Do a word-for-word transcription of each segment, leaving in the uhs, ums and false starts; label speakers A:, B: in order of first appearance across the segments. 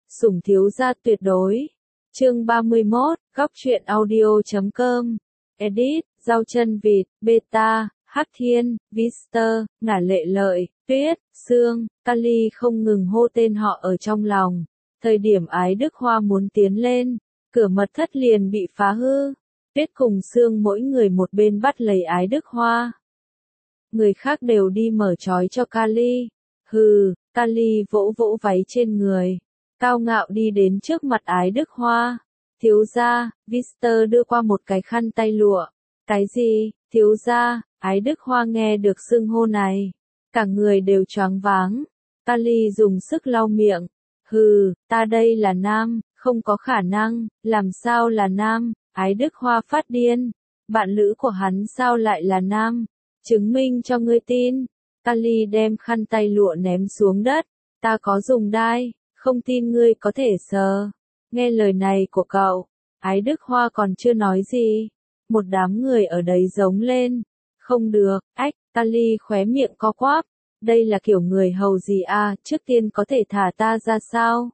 A: Sủng thiếu gia tuyệt đối. Chương ba mươi mốt, góc truyện audio chấm com. Edit, Rau chân vịt, Beta, Hắc Thiên, Vister, Ngả Lệ Lợi, Tuyết, Sương, Kali không ngừng hô tên họ ở trong lòng. Thời điểm Ái Đức Hoa muốn tiến lên, cửa mật thất liền bị phá hư. Tuyết cùng Sương mỗi người một bên bắt lấy Ái Đức Hoa. Người khác đều đi mở trói cho Kali. Hừ, Kali vỗ vỗ váy trên người, cao ngạo đi đến trước mặt Ái Đức Hoa. Thiếu gia, Vister đưa qua một cái khăn tay lụa. Cái gì, thiếu gia? Ái Đức Hoa nghe được xưng hô này, cả người đều choáng váng. Kali dùng sức lau miệng. Hừ, ta đây là nam, không có khả năng, làm sao là nam? Ái Đức Hoa phát điên. Bạn lữ của hắn sao lại là nam? Chứng minh cho ngươi tin. Kali đem khăn tay lụa ném xuống đất. Ta có dùng đai, không tin ngươi có thể sờ. Nghe lời này của cậu, Ái Đức Hoa còn chưa nói gì. Một đám người ở đấy giống lên. Không được, ách, Kali khóe miệng co quắp. Đây là kiểu người hầu gì à, trước tiên có thể thả ta ra sao?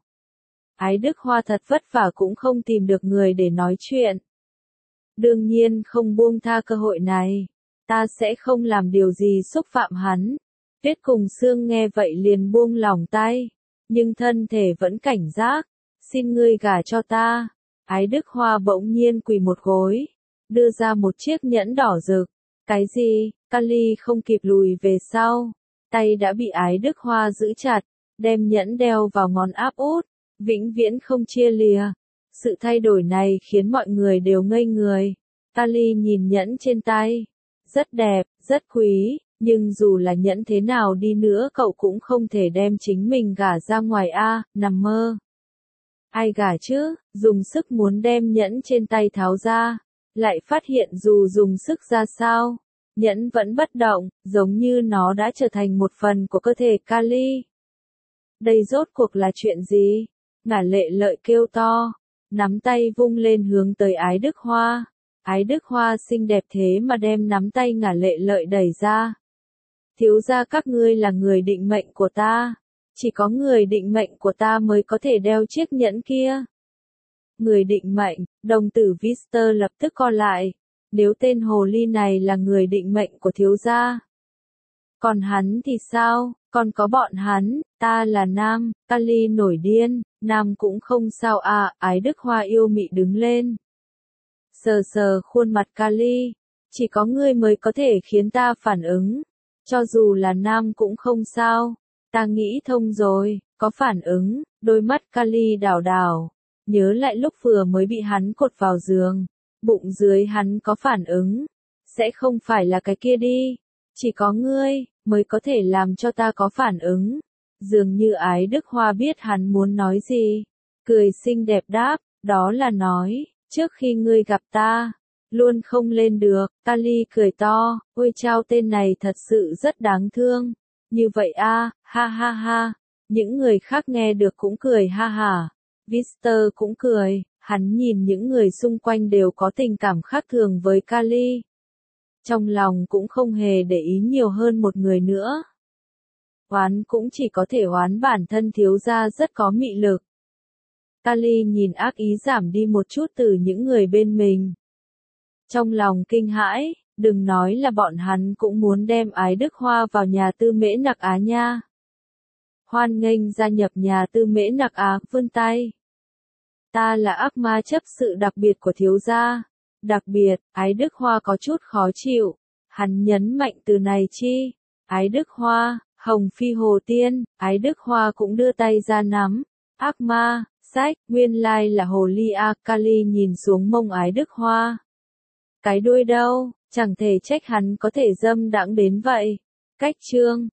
A: Ái Đức Hoa thật vất vả cũng không tìm được người để nói chuyện. Đương nhiên không buông tha cơ hội này. Ta sẽ không làm điều gì xúc phạm hắn. Tuyết cùng Sương nghe vậy liền buông lòng tay. Nhưng thân thể vẫn cảnh giác. Xin ngươi gả cho ta. Ái Đức Hoa bỗng nhiên quỳ một gối. Đưa ra một chiếc nhẫn đỏ rực. Cái gì? Kali không kịp lùi về sau. Tay đã bị Ái Đức Hoa giữ chặt. Đem nhẫn đeo vào ngón áp út. Vĩnh viễn không chia lìa. Sự thay đổi này khiến mọi người đều ngây người. Kali nhìn nhẫn trên tay. Rất đẹp, rất quý. Nhưng dù là nhẫn thế nào đi nữa cậu cũng không thể đem chính mình gả ra ngoài a, nằm mơ. Ai gả chứ, dùng sức muốn đem nhẫn trên tay tháo ra. Lại phát hiện dù dùng sức ra sao, nhẫn vẫn bất động, giống như nó đã trở thành một phần của cơ thể Kali. Đây rốt cuộc là chuyện gì? Ngả Lệ Lợi kêu to, nắm tay vung lên hướng tới Ái Đức Hoa. Ái Đức Hoa xinh đẹp thế mà đem nắm tay Ngả Lệ Lợi đẩy ra. Thiếu gia các ngươi là người định mệnh của ta. Chỉ có người định mệnh của ta mới có thể đeo chiếc nhẫn kia. Người định mệnh, đồng tử Vister lập tức co lại. Nếu tên hồ ly này là người định mệnh của thiếu gia. Còn hắn thì sao, còn có bọn hắn, ta là nam, Kali nổi điên, nam cũng không sao à, Ái Đức Hoa yêu mị đứng lên. Sờ sờ khuôn mặt Kali, chỉ có ngươi mới có thể khiến ta phản ứng. Cho dù là nam cũng không sao, ta nghĩ thông rồi, có phản ứng, đôi mắt Kali đảo đảo, nhớ lại lúc vừa mới bị hắn cột vào giường, bụng dưới hắn có phản ứng, sẽ không phải là cái kia đi, chỉ có ngươi, mới có thể làm cho ta có phản ứng. Dường như Ái Đức Hoa biết hắn muốn nói gì, cười xinh đẹp đáp, đó là nói, trước khi ngươi gặp ta, luôn không lên được. Kali cười to, ôi chao tên này thật sự rất đáng thương. Như vậy a, ha ha ha. Những người khác nghe được cũng cười ha ha. Vister cũng cười, hắn nhìn những người xung quanh đều có tình cảm khác thường với Kali. Trong lòng cũng không hề để ý nhiều hơn một người nữa. Oán cũng chỉ có thể oán bản thân thiếu gia rất có mị lực. Kali nhìn ác ý giảm đi một chút từ những người bên mình. Trong lòng kinh hãi, đừng nói là bọn hắn cũng muốn đem Ái Đức Hoa vào nhà Tư Mễ Nặc Á nha. Hoan nghênh gia nhập nhà Tư Mễ Nặc Á, vươn tay. Ta là ác ma chấp sự đặc biệt của thiếu gia. Đặc biệt, Ái Đức Hoa có chút khó chịu. Hắn nhấn mạnh từ này chi. Ái Đức Hoa, Hồng Phi Hồ Tiên, Ái Đức Hoa cũng đưa tay ra nắm. Ác ma, sách, nguyên lai là hồ ly a. Kali nhìn xuống mông Ái Đức Hoa. Cái đuôi đâu, chẳng thể trách hắn có thể dâm đãng đến vậy. Cách chương